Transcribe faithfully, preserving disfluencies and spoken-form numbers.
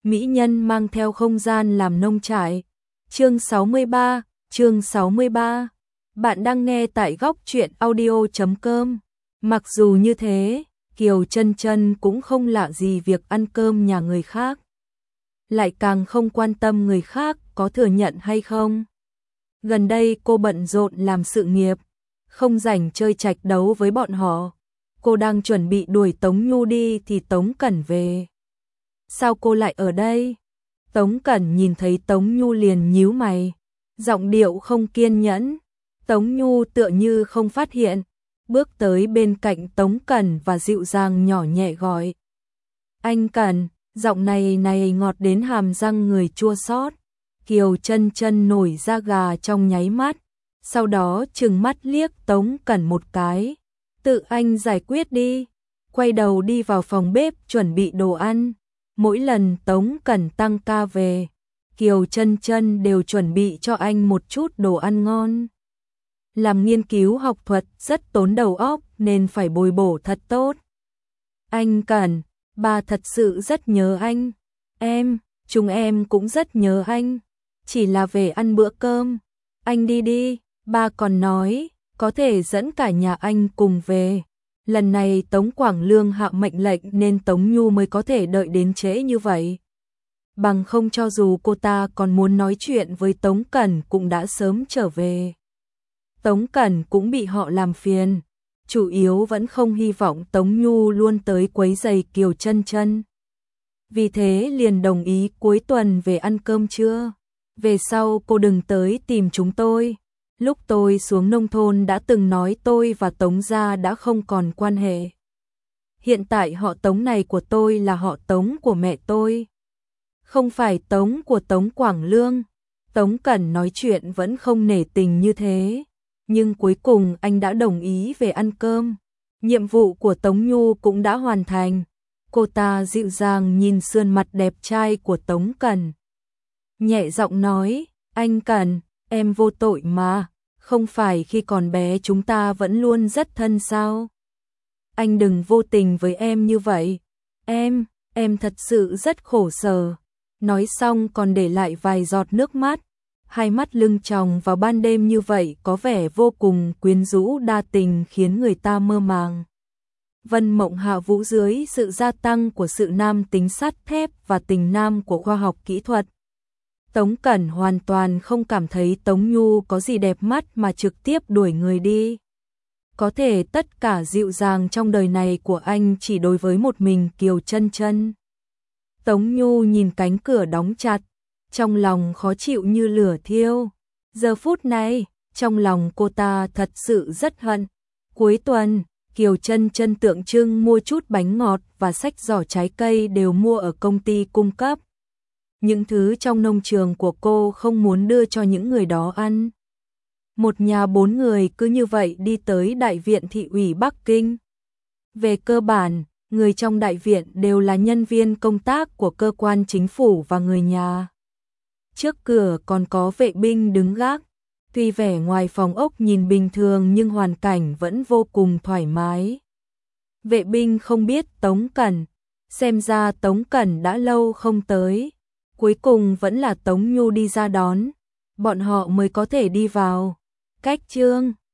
mỹ nhân mang theo không gian làm nông trại. Chương sáu mươi ba, chương sáu mươi ba. Bạn đang nghe tại góc truyện audio chấm com. Mặc dù như thế, Kiều Chân Chân cũng không lạ gì việc ăn cơm nhà người khác. Lại càng không quan tâm người khác có thừa nhận hay không. Gần đây cô bận rộn làm sự nghiệp, không rảnh chơi trạch đấu với bọn họ. Cô đang chuẩn bị đuổi Tống Nhu đi thì Tống Cẩn về. Sao cô lại ở đây? Tống Cẩn nhìn thấy Tống Nhu liền nhíu mày, giọng điệu không kiên nhẫn. Tống Nhu tựa như không phát hiện, bước tới bên cạnh Tống Cẩn và dịu dàng nhỏ nhẹ gọi. Anh Cẩn, giọng này này ngọt đến hàm răng người chua xót. Kiều Chân Chân nổi da gà trong nháy mắt, sau đó trừng mắt liếc Tống Cẩn một cái. Tự anh giải quyết đi. Quay đầu đi vào phòng bếp chuẩn bị đồ ăn. Mỗi lần Tống Cẩn tăng ca về, Kiều Chân Chân đều chuẩn bị cho anh một chút đồ ăn ngon. Làm nghiên cứu học thuật rất tốn đầu óc nên phải bồi bổ thật tốt. Anh Cẩn, ba thật sự rất nhớ anh. Em, chúng em cũng rất nhớ anh. Chỉ là về ăn bữa cơm. Anh đi đi, ba còn nói, có thể dẫn cả nhà anh cùng về. Lần này Tống Quảng Lương hạ mệnh lệnh nên Tống Nhu mới có thể đợi đến trễ như vậy. Bằng không cho dù cô ta còn muốn nói chuyện với Tống Cẩn cũng đã sớm trở về. Tống Cẩn cũng bị họ làm phiền, chủ yếu vẫn không hy vọng Tống Nhu luôn tới quấy rầy Kiều Chân Chân. Vì thế liền đồng ý cuối tuần về ăn cơm trưa. Về sau cô đừng tới tìm chúng tôi. Lúc tôi xuống nông thôn đã từng nói tôi và Tống gia đã không còn quan hệ. Hiện tại họ Tống này của tôi là họ Tống của mẹ tôi, không phải Tống của Tống Quảng Lương. Tống Cẩn nói chuyện vẫn không nể tình như thế, nhưng cuối cùng anh đã đồng ý về ăn cơm. Nhiệm vụ của Tống Nhu cũng đã hoàn thành. Cô ta dịu dàng nhìn sườn mặt đẹp trai của Tống Cẩn, nhẹ giọng nói, anh Cẩn, em vô tội mà, không phải khi còn bé chúng ta vẫn luôn rất thân sao? Anh đừng vô tình với em như vậy. Em, em thật sự rất khổ sở. Nói xong còn để lại vài giọt nước mắt. Hai mắt lưng tròng vào ban đêm như vậy có vẻ vô cùng quyến rũ đa tình khiến người ta mơ màng. Vân Mộng Hạ Vũ dưới sự gia tăng của sự nam tính sắt thép và tình nam của khoa học kỹ thuật, Tống Cẩn hoàn toàn không cảm thấy Tống Nhu có gì đẹp mắt mà trực tiếp đuổi người đi. Có thể tất cả dịu dàng trong đời này của anh chỉ đối với một mình Kiều Chân Chân. Tống Nhu nhìn cánh cửa đóng chặt, trong lòng khó chịu như lửa thiêu. Giờ phút này, trong lòng cô ta thật sự rất hận. Cuối tuần, Kiều Chân Chân tượng trưng mua chút bánh ngọt và xách giỏ trái cây đều mua ở công ty cung cấp. Những thứ trong nông trường của cô không muốn đưa cho những người đó ăn. Một nhà bốn người cứ như vậy đi tới đại viện thị ủy Bắc Kinh. Về cơ bản, người trong đại viện đều là nhân viên công tác của cơ quan chính phủ và người nhà. Trước cửa còn có vệ binh đứng gác. Tuy vẻ ngoài phòng ốc nhìn bình thường nhưng hoàn cảnh vẫn vô cùng thoải mái. Vệ binh không biết Tống Cẩn, xem ra Tống Cẩn đã lâu không tới. Cuối cùng vẫn là Tống Nhu đi ra đón, bọn họ mới có thể đi vào. Cách chương